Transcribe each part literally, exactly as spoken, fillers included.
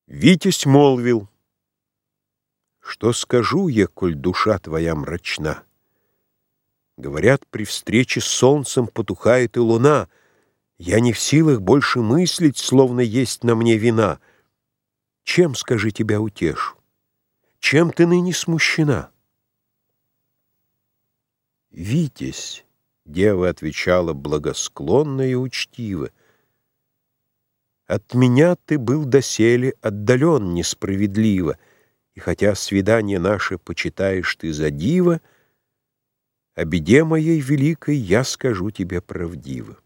Витязь молвил: «Что скажу я, коль душа твоя мрачна? Говорят, при встрече с солнцем потухает и луна. Я не в силах больше мыслить, словно есть на мне вина. Чем, скажи, тебя утешу? Чем ты ныне смущена?» «Витязь», — дева отвечала благосклонно и учтиво, «от меня ты был доселе отдален несправедливо, и хотя свидание наше почитаешь ты за диво, о беде моей великой я скажу тебе правдиво.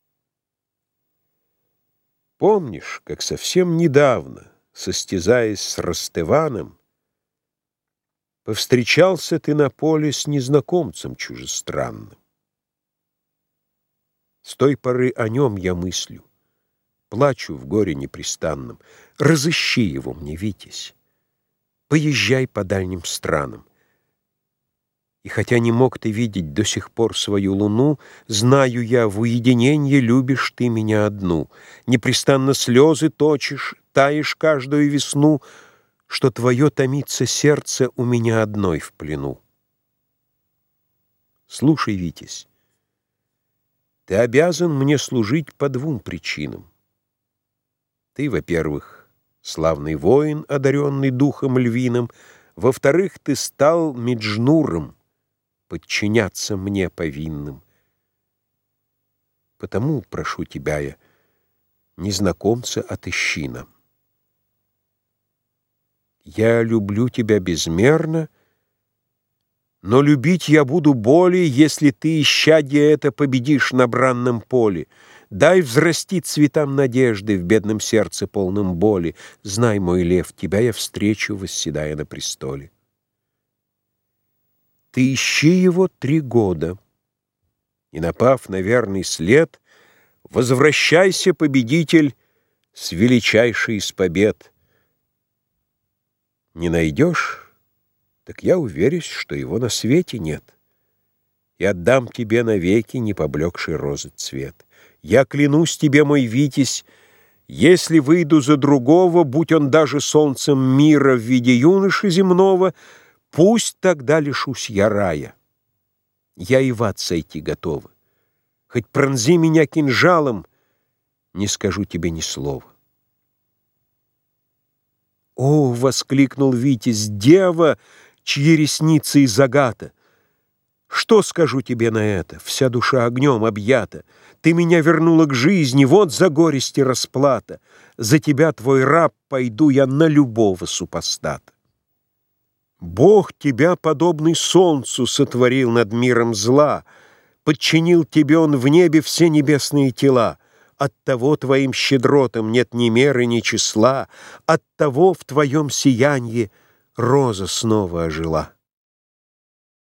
Помнишь, как совсем недавно, состязаясь с Ростываном, повстречался ты на поле с незнакомцем чужестранным? С той поры о нем я мыслю, плачу в горе непрестанном. Разыщи его мне, Витязь, поезжай по дальним странам. И хотя не мог ты видеть до сих пор свою луну, знаю я, в уединенье любишь ты меня одну. Непрестанно слезы точишь, таешь каждую весну, что твое томится сердце у меня одной в плену. Слушай, Витязь, ты обязан мне служить по двум причинам. Ты, во-первых, славный воин, одаренный духом львиным, во-вторых, ты стал Меджнуром, подчиняться мне повинным. Потому прошу тебя я, незнакомца отыщи нам. Я люблю тебя безмерно, но любить я буду более, если ты, исчадье это, победишь на бранном поле. Дай взрасти цветам надежды в бедном сердце, полном боли. Знай, мой лев, тебя я встречу, восседая на престоле. Ты ищи его три года, и, напав на верный след, возвращайся, победитель, с величайшей из побед. Не найдешь, так я уверюсь, что его на свете нет, и отдам тебе навеки не поблекший розы цвет. Я клянусь тебе, мой Витязь, если выйду за другого, будь он даже солнцем мира в виде юноши земного, пусть тогда лишусь я рая. Я и в ад сойти готова. Хоть пронзи меня кинжалом, не скажу тебе ни слова. «О!» — воскликнул Витязь, «дева, чьи ресницы из агата! Что скажу тебе на это? Вся душа огнем объята. Ты меня вернула к жизни, вот за горести расплата. За тебя, твой раб, пойду я на любого супостата. Бог тебя, подобный солнцу, сотворил над миром зла, подчинил тебе он в небе все небесные тела. Оттого твоим щедротам нет ни меры, ни числа, оттого в твоем сиянье роза снова ожила.